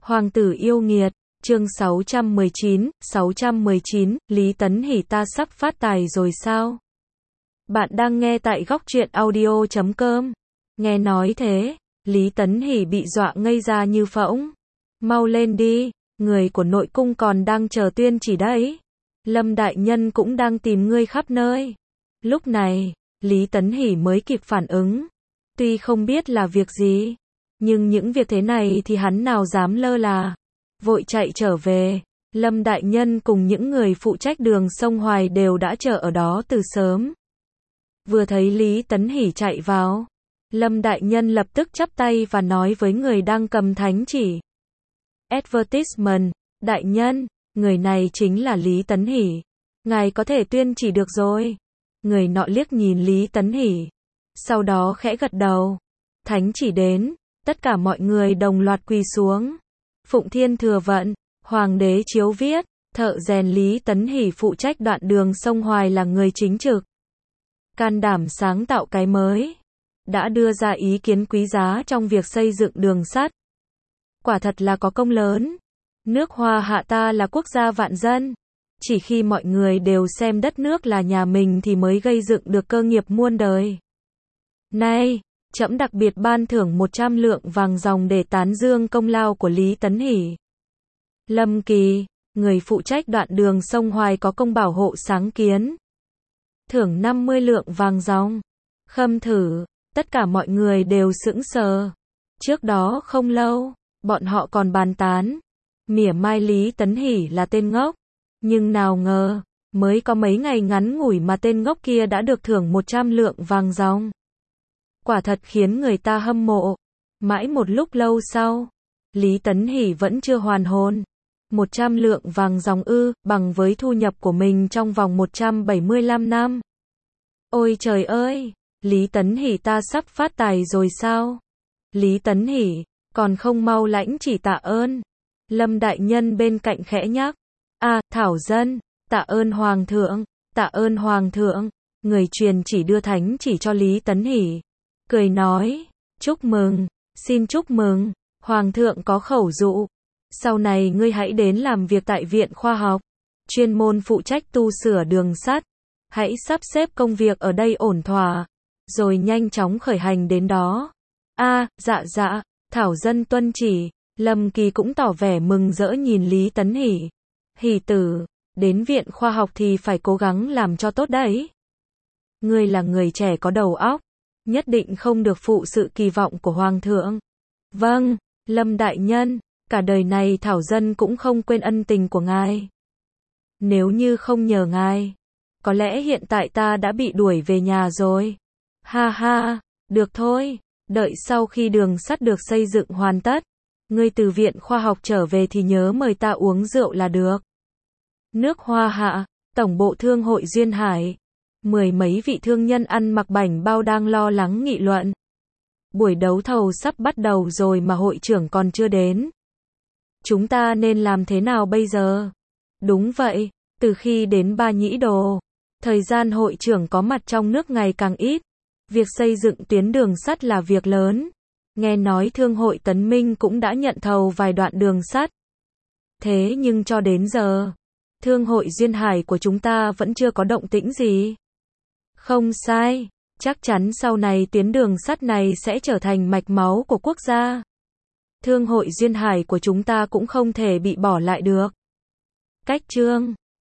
Hoàng tử yêu nghiệt, chương 619, Lý Tấn Hỷ ta sắp phát tài rồi sao? Bạn đang nghe tại góc truyện audio.com. Nghe nói thế, Lý Tấn Hỷ bị dọa ngây ra như phỗng. Mau lên đi, người của nội cung còn đang chờ tuyên chỉ đấy. Lâm đại nhân cũng đang tìm ngươi khắp nơi. Lúc này, Lý Tấn Hỷ mới kịp phản ứng. Tuy không biết là việc gì, nhưng những việc thế này thì hắn nào dám lơ là. Vội chạy trở về, Lâm đại nhân cùng những người phụ trách đường sông Hoài đều đã chờ ở đó từ sớm. Vừa thấy Lý Tấn Hỷ chạy vào, Lâm đại nhân lập tức chắp tay và nói với người đang cầm thánh chỉ. Advertisement, đại nhân, người này chính là Lý Tấn Hỷ. Ngài có thể tuyên chỉ được rồi. Người nọ liếc nhìn Lý Tấn Hỷ, sau đó khẽ gật đầu. Thánh chỉ đến, tất cả mọi người đồng loạt quỳ xuống. Phụng Thiên thừa vận, Hoàng đế chiếu viết, thợ rèn Lý Tấn Hỷ phụ trách đoạn đường sông Hoài là người chính trực. Can đảm sáng tạo cái mới. Đã đưa ra ý kiến quý giá trong việc xây dựng đường sắt. Quả thật là có công lớn. Nước Hoa Hạ ta là quốc gia vạn dân. Chỉ khi mọi người đều xem đất nước là nhà mình thì mới gây dựng được cơ nghiệp muôn đời. Nay, trẫm đặc biệt ban thưởng 100 lượng vàng ròng để tán dương công lao của Lý Tấn Hỷ. Lâm Kỳ, người phụ trách đoạn đường sông Hoài có công bảo hộ sáng kiến. Thưởng 50 lượng vàng ròng. Khâm thử, tất cả mọi người đều sững sờ. Trước đó không lâu, bọn họ còn bàn tán, mỉa mai Lý Tấn Hỷ là tên ngốc. Nhưng nào ngờ, mới có mấy ngày ngắn ngủi mà tên ngốc kia đã được thưởng 100 lượng vàng ròng. Quả thật khiến người ta hâm mộ. Mãi một lúc lâu sau, Lý Tấn Hỷ vẫn chưa hoàn hồn. 100 lượng vàng ròng ư, bằng với thu nhập của mình trong vòng 175 năm. Ôi trời ơi, Lý Tấn Hỷ ta sắp phát tài rồi sao? Lý Tấn Hỷ, còn không mau lãnh chỉ tạ ơn. Lâm đại nhân bên cạnh khẽ nhắc. Thảo dân, tạ ơn Hoàng thượng, tạ ơn Hoàng thượng. Người truyền chỉ đưa thánh chỉ cho Lý Tấn Hỷ. Cười nói, chúc mừng, xin chúc mừng, Hoàng thượng có khẩu dụ. Sau này ngươi hãy đến làm việc tại Viện Khoa học, chuyên môn phụ trách tu sửa đường sắt. Hãy sắp xếp công việc ở đây ổn thỏa, rồi nhanh chóng khởi hành đến đó. Dạ, Thảo dân tuân chỉ. Lâm Kỳ cũng tỏ vẻ mừng rỡ nhìn Lý Tấn Hỷ. Hỷ tử, đến Viện Khoa học thì phải cố gắng làm cho tốt đấy. Ngươi là người trẻ có đầu óc, nhất định không được phụ sự kỳ vọng của Hoàng thượng. Vâng, Lâm đại nhân, cả đời này Thảo dân cũng không quên ân tình của ngài. Nếu như không nhờ ngài, có lẽ hiện tại ta đã bị đuổi về nhà rồi. Ha, được thôi, đợi sau khi đường sắt được xây dựng hoàn tất, ngươi từ Viện Khoa học trở về thì nhớ mời ta uống rượu là được. Nước Hoa Hạ, Tổng bộ Thương hội Duyên Hải. Mười mấy vị thương nhân ăn mặc bảnh bao đang lo lắng nghị luận. Buổi đấu thầu sắp bắt đầu rồi mà hội trưởng còn chưa đến. Chúng ta nên làm thế nào bây giờ? Đúng vậy, từ khi đến Ba Nhĩ Đồ, thời gian hội trưởng có mặt trong nước ngày càng ít. Việc xây dựng tuyến đường sắt là việc lớn. Nghe nói Thương hội Tấn Minh cũng đã nhận thầu vài đoạn đường sắt. Thế nhưng cho đến giờ, Thương hội Duyên Hải của chúng ta vẫn chưa có động tĩnh gì. Không sai, chắc chắn sau này tuyến đường sắt này sẽ trở thành mạch máu của quốc gia. Thương hội Duyên Hải của chúng ta cũng không thể bị bỏ lại được. Cách chương